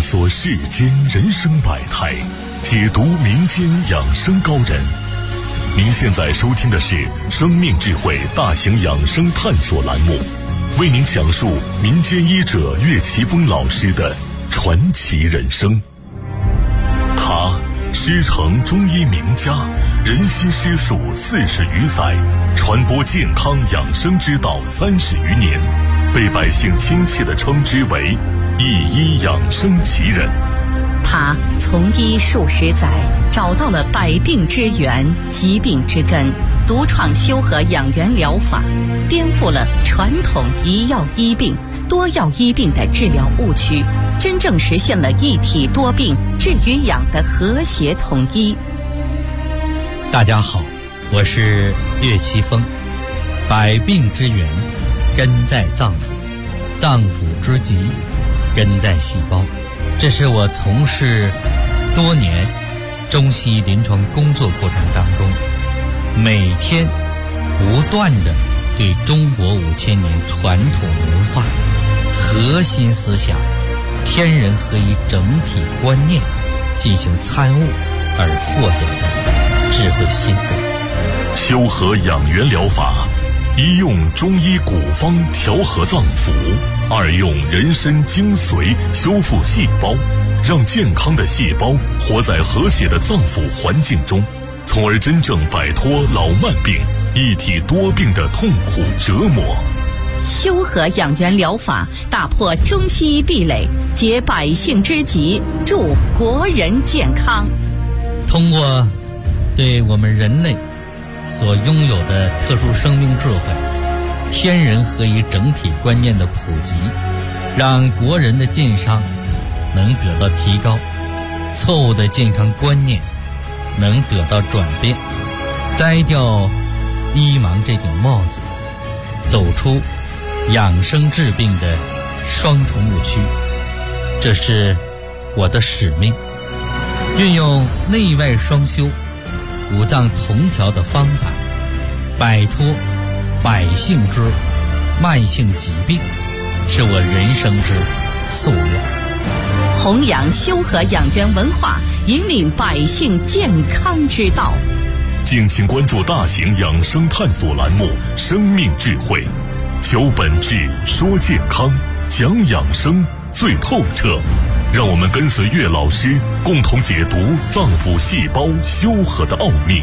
索世间人生百态，解读民间养生高人。您现在收听的是生命智慧大型养生探索栏目，为您讲述民间医者岳奇峰老师的传奇人生。他师承中医名家，人心师术40余载，传播健康养生之道30余年，被百姓亲切地称之为一医养生奇人。 他从医数十载，找到了百病之源、疾病之根，独创修和养元疗法，颠覆了传统一药医病、多药医病的治疗误区，真正实现了一体多病治与养的和谐统一。 大家好，我是岳奇峰。百病之源根在脏腑，脏腑之疾根在细胞。这是我从事多年中西医临床工作过程当中，每天不断地对中国5000年传统文化核心思想天人合一整体观念进行参悟而获得的智慧心得。 修和养元疗法，一用中医古方调和脏腑，二用人参精髓修复细胞，让健康的细胞活在和谐的脏腑环境中，从而真正摆脱老慢病、一体多病的痛苦折磨。 修和养元疗法打破中西医壁垒，解百姓之急，助国人健康。 通过对我们人类所拥有的特殊生命智慧、天人合一整体观念的普及，让国人的健康能得到提高，错误的健康观念能得到转变，摘掉医盲这顶帽子，走出养生治病的双重误区。这是我的使命，运用内外双修、五脏同调的方法，摆脱百姓之慢性疾病，是我人生之夙愿。 弘扬修和养元文化，引领百姓健康之道。 敬请关注大型养生探索栏目《生命智慧》，求本质，说健康，讲养生最透彻。让我们跟随岳老师，共同解读脏腑细胞修和的奥秘。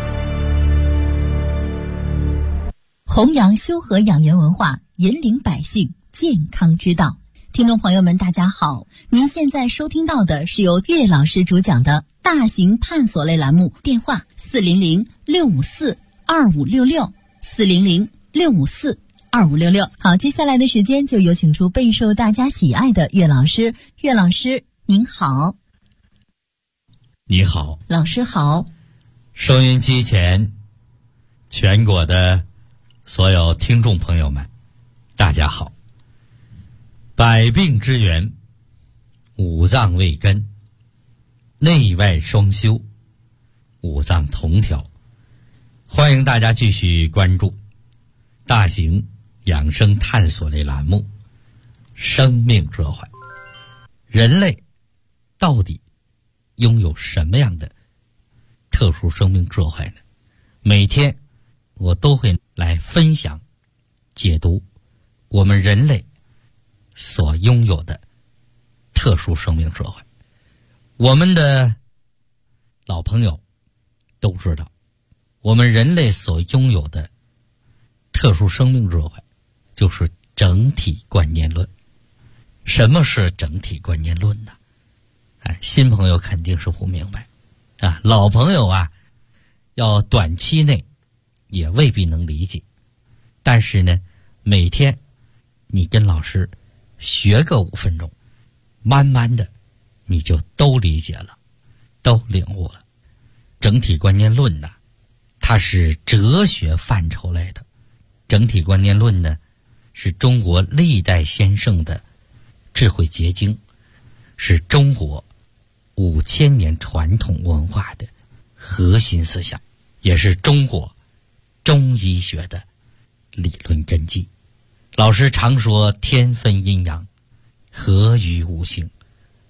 弘扬修和养元文化，引领百姓健康之道。听众朋友们大家好，您现在收听到的是由岳老师主讲的大型探索类栏目，电话400-654-2566 400-654-2566。好，接下来的时间就有请出备受大家喜爱的岳老师。岳老师您好。 你好。 老师好。 收音机前全国的所有听众朋友们大家好。百病之源，五脏为根，内外双修，五脏同调。欢迎大家继续关注大型养生探索类栏目生命智慧。人类到底拥有什么样的特殊生命智慧呢？每天我都会来分享解读我们人类所拥有的特殊生命智慧。我们的老朋友都知道，我们人类所拥有的特殊生命智慧就是整体观念论。什么是整体观念论呢？新朋友肯定是不明白啊，老朋友啊，要短期内也未必能理解。但是呢，每天你跟老师学个5分钟，慢慢的你就都理解了，都领悟了。整体观念论呢，它是哲学范畴类的。整体观念论呢，是中国历代先圣的智慧结晶，是中国5000年传统文化的核心思想，也是中国中医学的理论根基。老师常说天分阴阳，合于五行，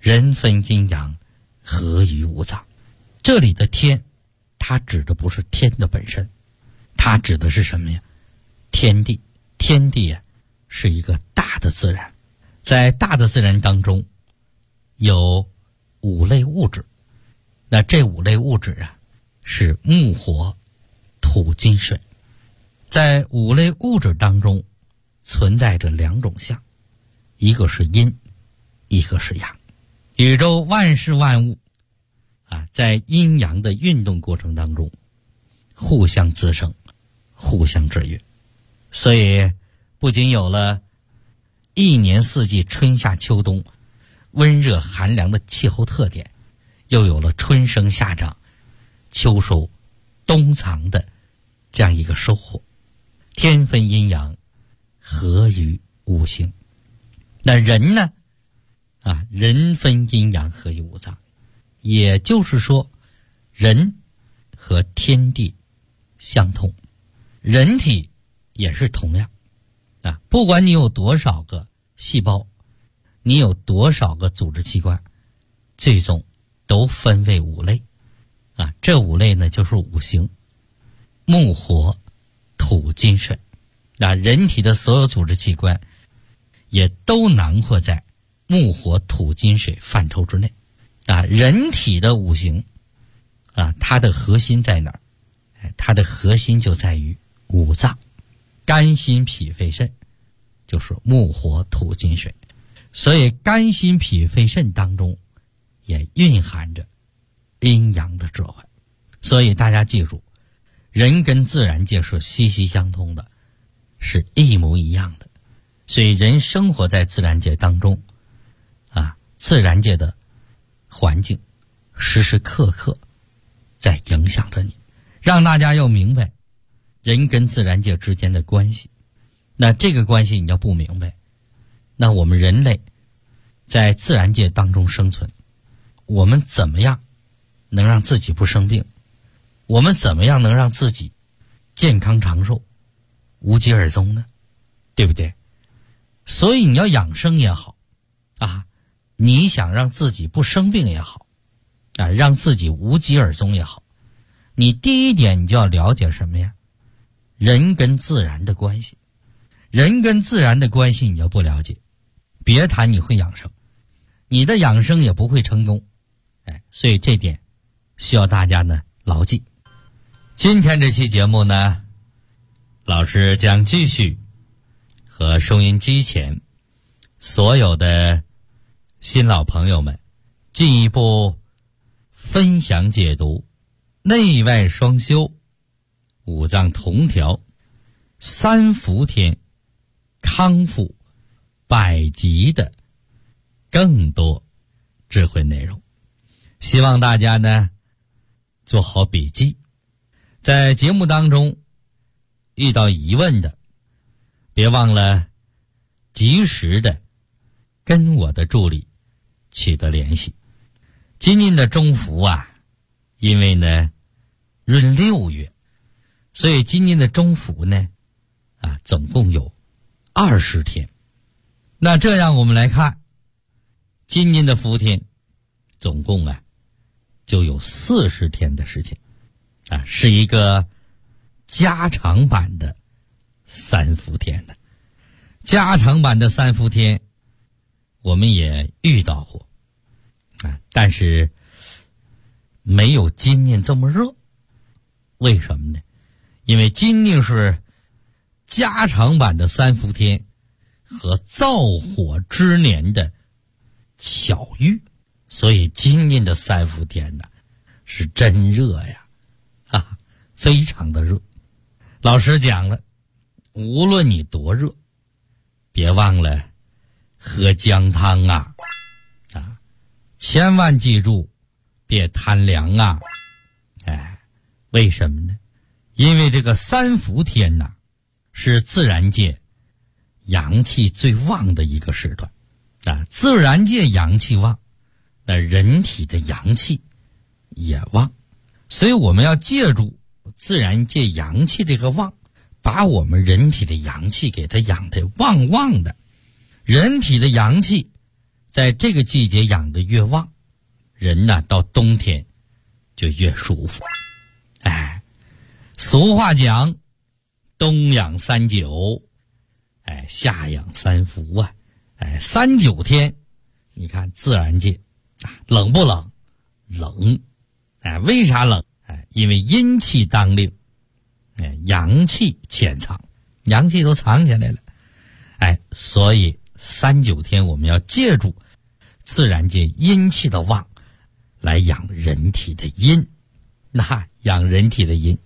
人分阴阳，合于五脏。这里的天，它指的不是天的本身，它指的是什么呀？天地。天地啊，是一个大的自然，在大的自然当中有5类物质，那这5类物质啊是木火土金水。在5类物质当中存在着2种相，一个是阴，一个是阳。宇宙万事万物啊，在阴阳的运动过程当中互相滋生，互相制约。所以不仅有了一年四季春夏秋冬温热寒凉的气候特点，又有了春生夏长秋收冬藏的这样一个收获。天分阴阳，合于五行。那人呢人分阴阳，合于五脏。也就是说，人和天地相通，人体也是同样不管你有多少个细胞，你有多少个组织器官，最终都分为5类这5类呢就是五行：木火土金水。人体的所有组织器官也都囊括在木火土金水范畴之内人体的五行它的核心在哪儿？它的核心就在于五脏，肝心脾肺肾就是木火土金水。所以肝心脾肺肾当中也蕴含着阴阳的智慧。所以大家记住，人跟自然界是息息相通的，是一模一样的。所以人生活在自然界当中自然界的环境时时刻刻在影响着你，让大家要明白人跟自然界之间的关系。那这个关系你要不明白，那我们人类在自然界当中生存，我们怎么样能让自己不生病？我们怎么样能让自己健康长寿，无疾而终呢？对不对？所以你要养生也好你想让自己不生病也好让自己无疾而终也好，你第一点你就要了解什么呀？人跟自然的关系。人跟自然的关系你要不了解，别谈你会养生，你的养生也不会成功。所以这点需要大家呢牢记。今天这期节目呢，老师将继续和收音机前所有的新老朋友们进一步分享解读内外双修、五脏同调、三伏天康复百疾的更多智慧内容。希望大家呢做好笔记，在节目当中遇到疑问的，别忘了及时的跟我的助理取得联系。今年的中伏因为呢闰6月，所以今年的中伏呢总共有20天。那这样我们来看，今年的伏天总共就有40天的时间是一个加长版的三伏天的。加长版的三伏天我们也遇到过但是没有今年这么热。为什么呢？因为今年是加长版的三伏天和燥火之年的巧遇，所以今年的三伏天是真热呀非常的热。老师讲了，无论你多热，别忘了喝姜汤千万记住别贪凉为什么呢？因为这个三伏天是自然界阳气最旺的一个时段自然界阳气旺，那人体的阳气也旺，所以我们要借助自然界阳气这个旺，把我们人体的阳气给它养得旺旺的。人体的阳气在这个季节养得越旺，人呢到冬天就越舒服。哎，俗话讲，冬养3九，哎，夏养3伏啊，哎，3、9天，你看自然界啊，冷不冷？冷。哎，为啥冷？哎，因为阴气当令，哎，阳气潜藏，阳气都藏起来了。哎，所以3、9天我们要借助自然界阴气的旺来养人体的阴。那养人体的阴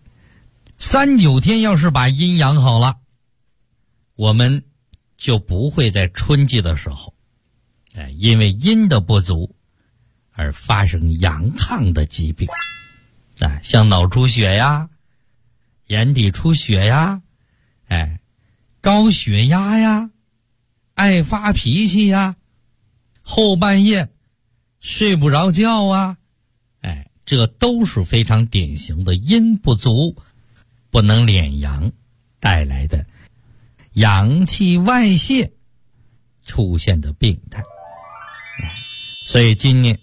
，3、9天要是把阴养好了，我们就不会在春季的时候，哎，因为阴的不足而发生阳亢的疾病，啊，像脑出血呀、眼底出血呀，哎，高血压呀，爱发脾气呀，后半夜睡不着觉啊，哎，这都是非常典型的阴不足，不能敛阳带来的阳气外泄出现的病态。所以今年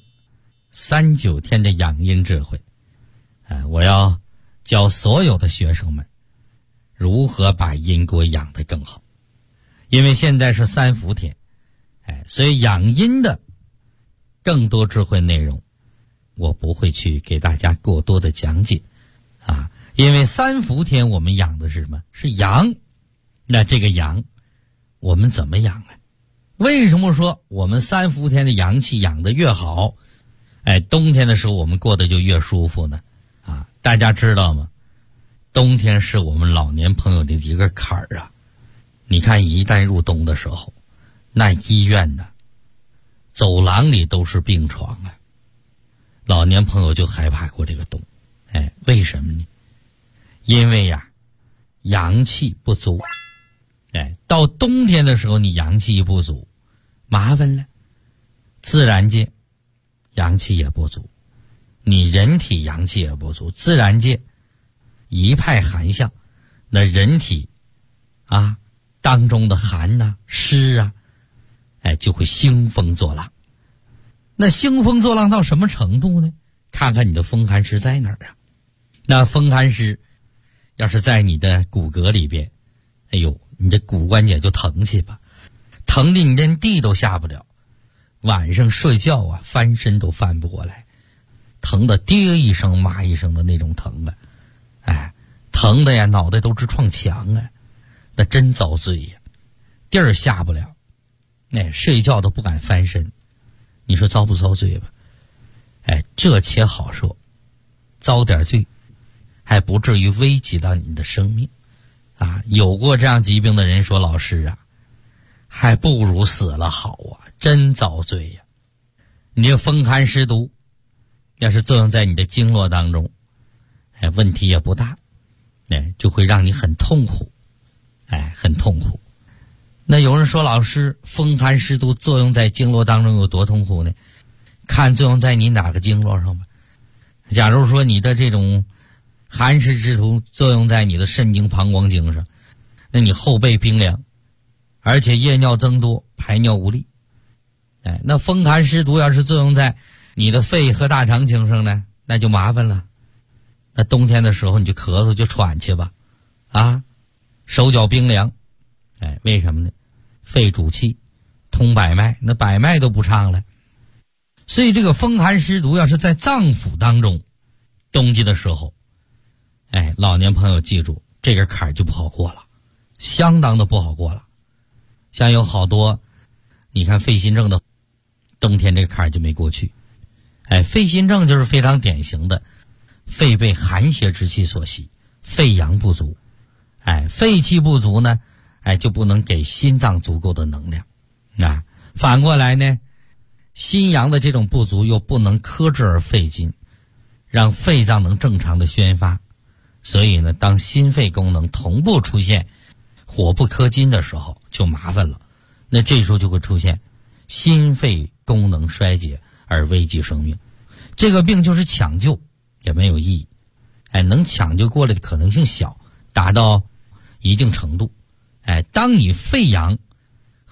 3、9天的养阴智慧，我要教所有的学生们如何把阴给我养得更好。因为现在是3伏天，哎，所以养阴的更多智慧内容我不会去给大家过多的讲解啊，因为3伏天我们养的是什么？是阳。那这个阳我们怎么养啊？为什么说我们3伏天的阳气养得越好，哎，冬天的时候我们过得就越舒服呢？啊，大家知道吗？冬天是我们老年朋友的一个坎儿啊。你看一旦入冬的时候，那医院呢，走廊里都是病床啊。老年朋友就害怕过这个冬。哎，为什么呢？因为呀，阳气不足。哎，到冬天的时候你阳气不足，麻烦了。自然界阳气也不足，你人体阳气也不足，自然界一派寒象，那人体啊当中的寒啊湿啊，哎，就会兴风作浪。那兴风作浪到什么程度呢？看看你的风寒湿在哪儿啊。那风寒湿要是在你的骨骼里边，哎呦，你的骨关节就疼去吧，疼的你连地都下不了，晚上睡觉啊翻身都翻不过来，疼的爹一声妈一声的那种疼啊，哎，疼的呀脑袋都直撞墙啊，那真遭罪呀，地儿下不了，哎，睡觉都不敢翻身，你说遭不遭罪吧？哎，这且好说，遭点罪还不至于危及到你的生命啊！有过这样疾病的人说，老师啊，还不如死了好啊，真遭罪呀！你这风寒湿毒要是作用在你的经络当中，哎，问题也不大，哎，就会让你很痛苦，哎，很痛苦。那有人说，老师，风寒湿毒作用在经络当中有多痛苦呢？看作用在你哪个经络上吧。假如说你的这种寒湿之毒作用在你的肾经、膀胱经上，那你后背冰凉，而且夜尿增多，排尿无力。哎，那风寒湿毒要是作用在你的肺和大肠经上呢，那就麻烦了。那冬天的时候你就咳嗽就喘去吧，啊，手脚冰凉。哎，为什么呢？肺主气，通百脉，那百脉都不畅了。所以这个风寒湿毒要是在脏腑当中，冬季的时候，哎，老年朋友记住，这个坎儿就不好过了，相当的不好过了。像有好多，你看肺心症的，冬天这个坎儿就没过去。哎，肺心症就是非常典型的，肺被寒邪之气所袭，肺阳不足。哎，肺气不足呢，哎，就不能给心脏足够的能量。啊，反过来呢，心阳的这种不足又不能克制而肺筋，让肺脏能正常的宣发。所以呢，当心肺功能同步出现火不克金的时候，就麻烦了。那这时候就会出现心肺功能衰竭而危及生命。这个病就是抢救也没有意义，哎，能抢救过来的可能性小，达到一定程度。哎，当你肺阳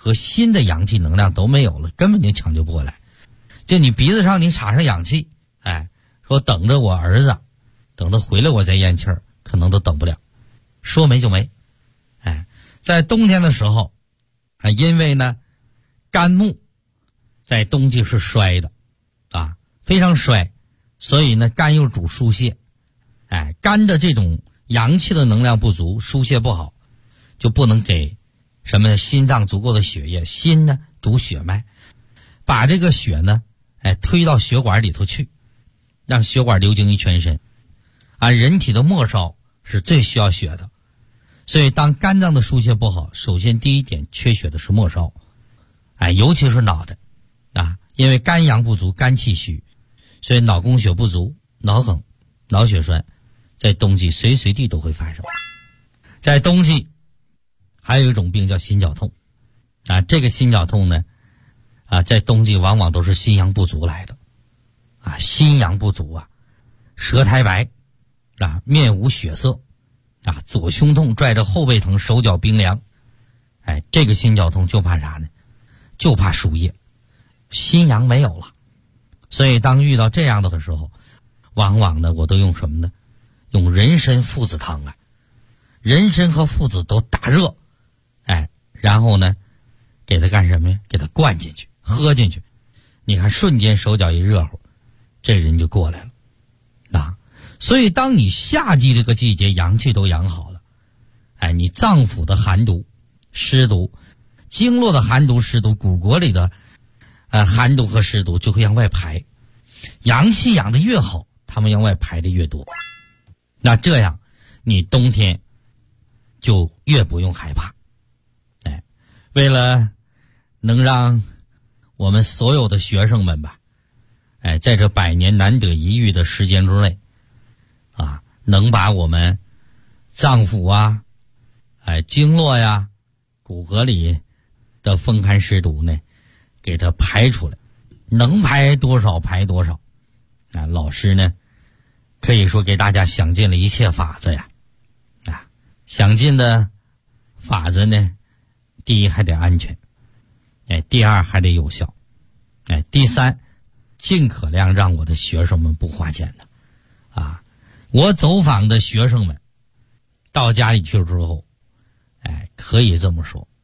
和新的阳气能量都没有了，根本就抢救不过来。就你鼻子上你插上氧气，说等着我儿子，等他回来我再咽气儿，可能都等不了，说没就没。在冬天的时候，因为呢肝木在冬季是衰的非常衰，所以呢肝又主疏泄，肝的这种阳气的能量不足，疏泄不好，就不能给什么心脏足够的血液。心呢主血脉，把这个血呢推到血管里头去，让血管流经于全身。人体的末梢是最需要血的，所以当肝脏的疏泄不好，首先第一点缺血的是末梢，尤其是脑袋因为肝阳不足，肝气虚，所以脑供血不足，脑梗、脑血栓在冬季随随地都会发生。在冬季还有一种病叫心绞痛这个心绞痛呢在冬季往往都是心阳不足来的心阳不足舌苔白面无血色左胸痛，拽着后背疼，手脚冰凉。这个心绞痛就怕啥呢？就怕输液，心阳没有了。所以当遇到这样的时候，往往呢我都用什么呢？用人参附子汤人参和附子都打热，然后呢给它干什么呀？给它灌进去，喝进去，你看瞬间手脚一热乎，这人就过来了所以当你夏季这个季节阳气都养好了，你脏腑的寒毒湿毒，经络的寒毒湿毒，骨骼里的寒毒和湿毒就会向外排，阳气养得越好，它们向外排的越多。那这样你冬天就越不用害怕。为了能让我们所有的学生们吧在这100年难得一遇的时间之内能把我们脏腑经络呀、骨骼里的风寒湿毒呢给它排出来，能排多少排多少老师呢可以说给大家想尽了一切法子呀想尽的法子呢，第一还得安全第二还得有效第三尽可量让我的学生们不花钱的我走访的学生们到家里去之后可以这么说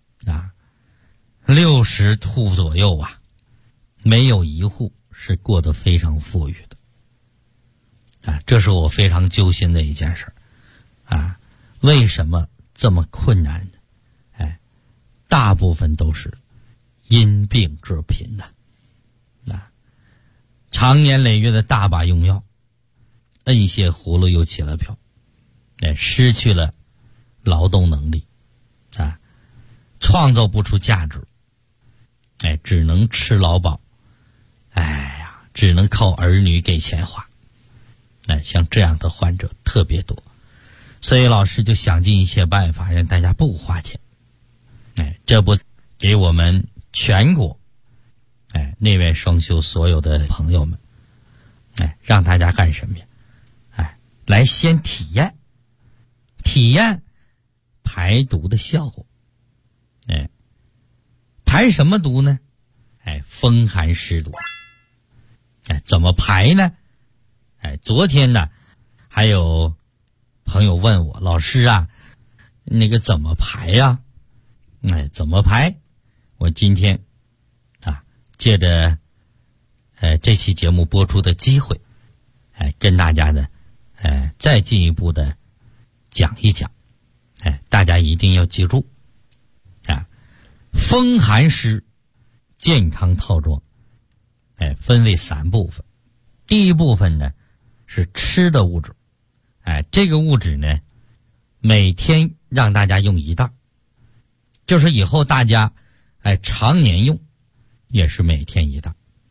60户左右没有一户是过得非常富裕的这是我非常揪心的一件事为什么这么困难呢？大部分都是因病致贫常年累月的大把用药，摁些葫芦又起了瓢失去了劳动能力创造不出价值只能吃劳保只能靠儿女给钱花像这样的患者特别多，所以老师就想尽一切办法让大家不花钱这不给我们全国内外双修所有的朋友们让大家干什么呀？来先体验排毒的效果排什么毒呢？风寒湿毒怎么排呢？昨天呢还有朋友问我，老师那个怎么排呀？怎么排？我今天借着这期节目播出的机会跟大家呢再进一步的讲一讲大家一定要记住风寒湿健康套装分为3部分。第一部分呢是吃的物质这个物质呢每天让大家用1袋，就是以后大家常年用也是每天1袋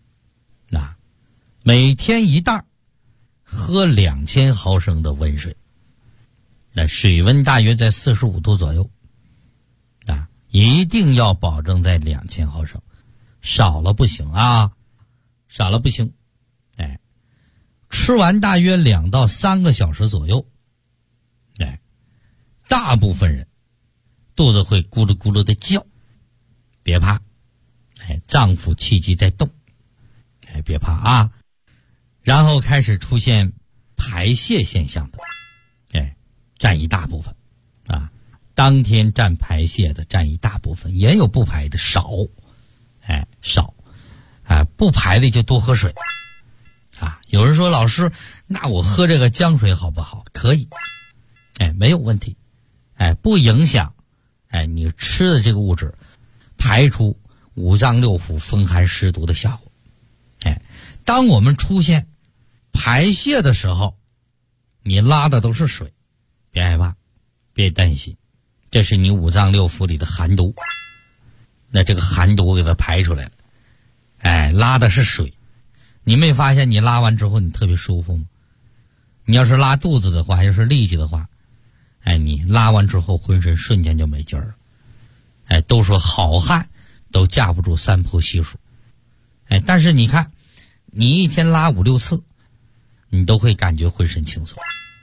每天1袋，喝2000毫升的温水水温大约在45度左右一定要保证在2000毫升，少了不行少了不行吃完大约2到3个小时左右大部分人肚子会咕噜咕噜的叫别怕，脏腑气机在动，别怕啊。然后开始出现排泄现象的，占一大部分啊。当天占排泄的占一大部分，也有不排的少，少，不排的就多喝水啊。有人说老师，那我喝这个姜水好不好？可以，没有问题，不影响你吃的这个物质排出五脏六腑风寒湿毒的效果。当我们出现排泄的时候，你拉的都是水，别害怕，别担心，这是你五脏六腑里的寒毒，那这个寒毒给它排出来了，拉的是水。你没发现你拉完之后你特别舒服吗？你要是拉肚子的话，要是痢疾的话，你拉完之后浑身瞬间就没劲儿了。都说好汉都架不住三坡稀数，但是你看，你一天拉5、6次，你都会感觉浑身轻松。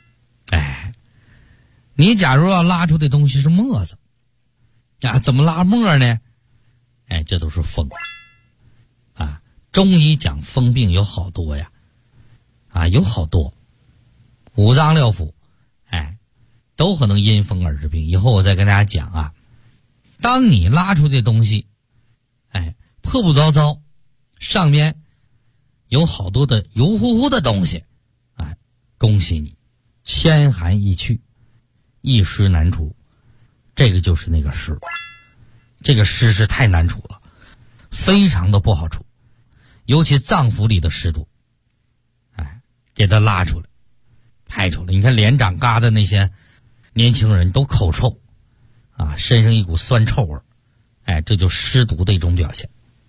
你假如要拉出的东西是沫子，怎么拉沫呢？这都是风啊。中医讲风病有好多呀，有好多，五脏六腑，都可能因风而致病。以后我再跟大家讲啊。当你拉出的东西，破破糟糟，上面有好多的油乎乎的东西，恭喜你，千寒易去，一湿难除。这个就是那个湿，这个湿是太难除了，非常的不好除，尤其脏腑里的湿毒，给它拉出来，排出来。你看脸长疙瘩那些年轻人都口臭身上一股酸臭味，这就湿毒的一种表现。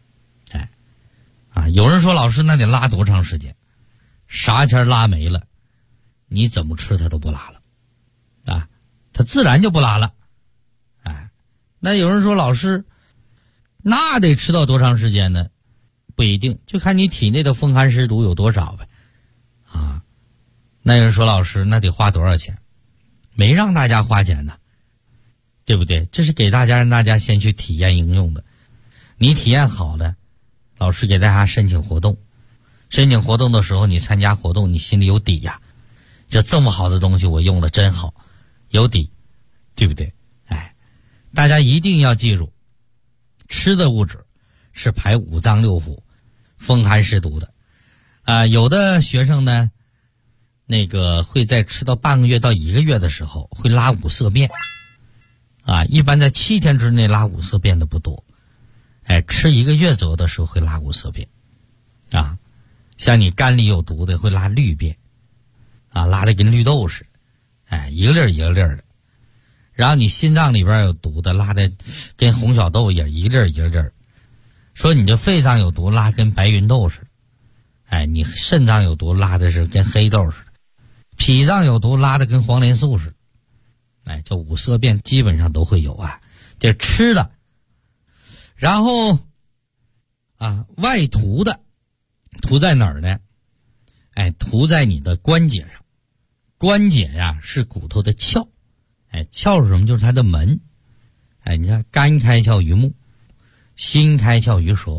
有人说老师，那得拉多长时间？啥前拉没了，你怎么吃它都不拉了，它自然就不拉了。那有人说老师，那得吃到多长时间呢？不一定，就看你体内的风寒湿毒有多少呗。那有人说老师，那得花多少钱？没让大家花钱呢，对不对？这是给大家让大家先去体验应用的。你体验好了，老师给大家申请活动。申请活动的时候，你参加活动，你心里有底呀。这么好的东西我用的真好，有底，对不对？大家一定要记住，吃的物质是排五脏六腑风寒湿毒的。有的学生呢，会在吃到半个月到1个月的时候会拉五色便。一般在7天之内拉五色便的不多，吃1个月左右的时候会拉五色便，像你肝里有毒的会拉绿便，拉的跟绿豆似的，一个粒儿一个粒儿的。然后你心脏里边有毒的拉的跟红小豆一样，一个粒儿一个粒儿。说你这肺脏有毒，拉跟白芸豆似的，你肾脏有毒，拉的是跟黑豆似的，脾脏有毒，拉的跟黄连素似的。这五色便基本上都会有这吃的。然后外涂的，涂在哪儿呢？涂在你的关节上。关节是骨头的窍，窍是什么？就是它的门。你看肝开窍于目，心开窍于舌，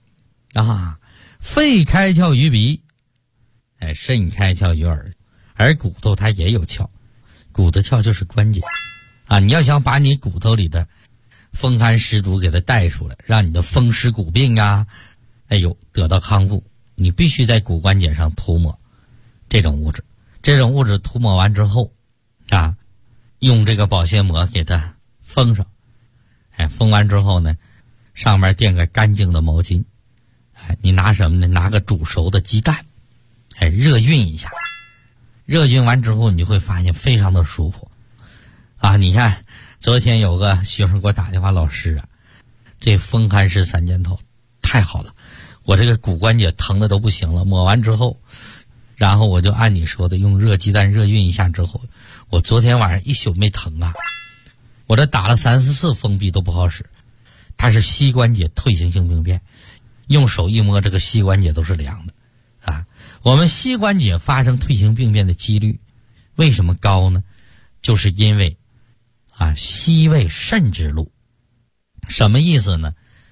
肺开窍于鼻，肾开窍于耳。而骨头它也有窍，骨的窍就是关节你要想把你骨头里的风寒湿毒给它带出来，让你的风湿骨病得到康复，你必须在骨关节上涂抹这种物质。这种物质涂抹完之后用这个保鲜膜给它封上。封完之后呢，上面垫个干净的毛巾。你拿什么呢？拿个煮熟的鸡蛋，热熨一下。热熨完之后你就会发现非常的舒服你看昨天有个学生给我打电话，老师这风寒湿3件套太好了，我这个骨关节疼的都不行了，抹完之后，然后我就按你说的用热鸡蛋热熨一下之后，我昨天晚上一宿没疼我这打了3、4次封闭都不好使。它是膝关节退行性病变，用手一摸这个膝关节都是凉的我们膝关节发生退行病变的几率为什么高呢？就是因为膝为肾之路。什么意思呢？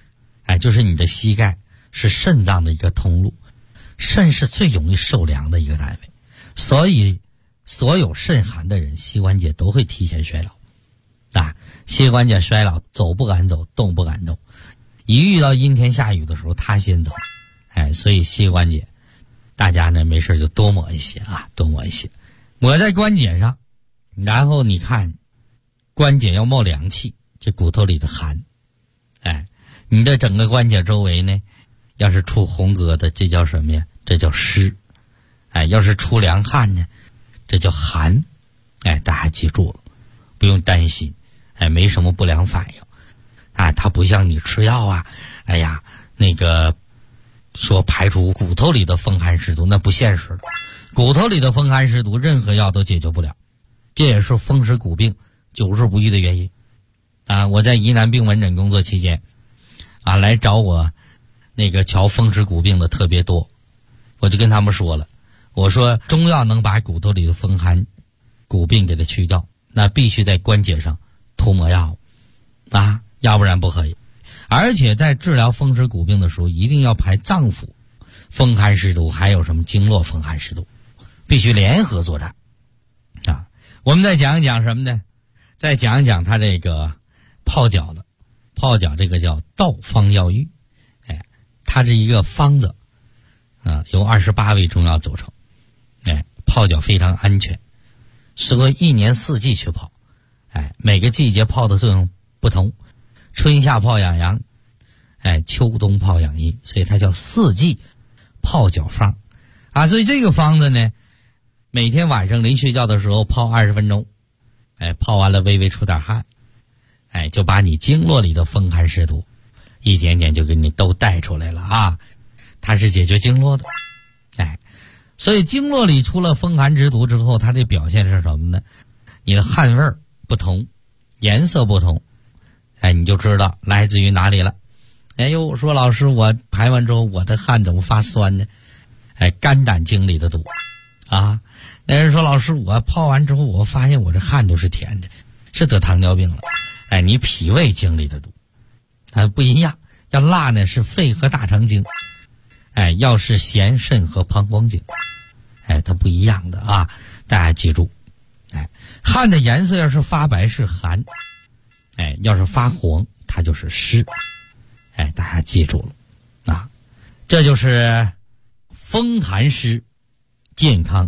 就是你的膝盖是肾脏的一个通路，肾是最容易受凉的一个单位，所以所有肾寒的人膝关节都会提前衰老膝关节衰老，走不敢走，动不敢动，一遇到阴天下雨的时候他先走所以膝关节大家呢没事就多抹一些多抹一些，抹在关节上，然后你看关节要冒凉气，这骨头里的寒你的整个关节周围呢要是出红疙瘩，这叫什么呀？这叫湿要是出凉汗呢，这叫寒大家记住了，不用担心没什么不良反应它不像你吃药那个说排除骨头里的风寒湿毒，那不现实的，骨头里的风寒湿毒任何药都解决不了，这也是风湿骨病久治不愈的原因我在疑难病门诊工作期间来找我那个瞧风湿骨病的特别多，我就跟他们说了，我说中药能把骨头里的风寒骨病给它去掉，那必须在关节上涂抹药要不然不可以。而且在治疗风湿骨病的时候，一定要排脏腑风寒湿毒，还有什么经络风寒湿毒，必须联合作战我们再讲一讲什么呢？再讲一讲它这个泡脚的，泡脚这个叫道方药浴它是一个方子由28味中药组成泡脚非常安全，适合一年四季去泡每个季节泡的作用不同，春夏泡养阳秋冬泡养阴，所以它叫四季泡脚方所以这个方子呢，每天晚上临睡觉的时候泡20分钟泡完了微微出点汗就把你经络里的风寒湿毒一点点就给你都带出来了它是解决经络的所以经络里出了风寒之毒之后，它的表现是什么呢？你的汗味不同，颜色不同你就知道来自于哪里了。我说老师，我排完之后我的汗怎么发酸呢？肝胆经里的毒那人说老师，我泡完之后我发现我这汗都是甜的，是得糖尿病了你脾胃经里的毒不一样，要辣呢是肺和大肠经要是咸肾和膀胱经它不一样的大家记住汗的颜色要是发白是寒要是发黄它就是湿大家记住了这就是风寒湿健康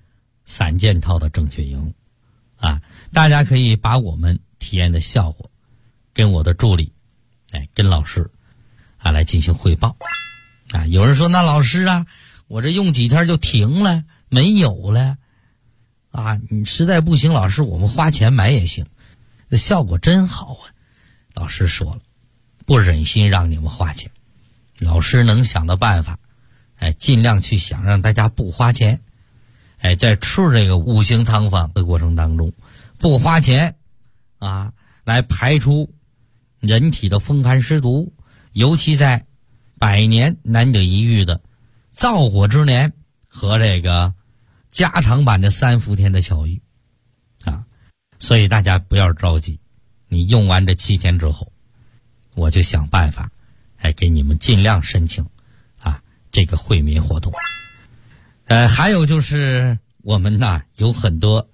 3件套的正确应用大家可以把我们体验的效果跟我的助理跟老师来进行汇报有人说那老师我这用几天就停了没有了你实在不行老师我们花钱买也行，这效果真好老师说了不忍心让你们花钱，老师能想的办法尽量去想让大家不花钱在吃这个5行汤方的过程当中不花钱来排出人体的风寒湿毒，尤其在100年难得一遇的燥火之年和这个加长版的3伏天的巧遇所以大家不要着急，你用完这7天之后，我就想办法给你们尽量申请这个惠民活动。还有就是我们有很多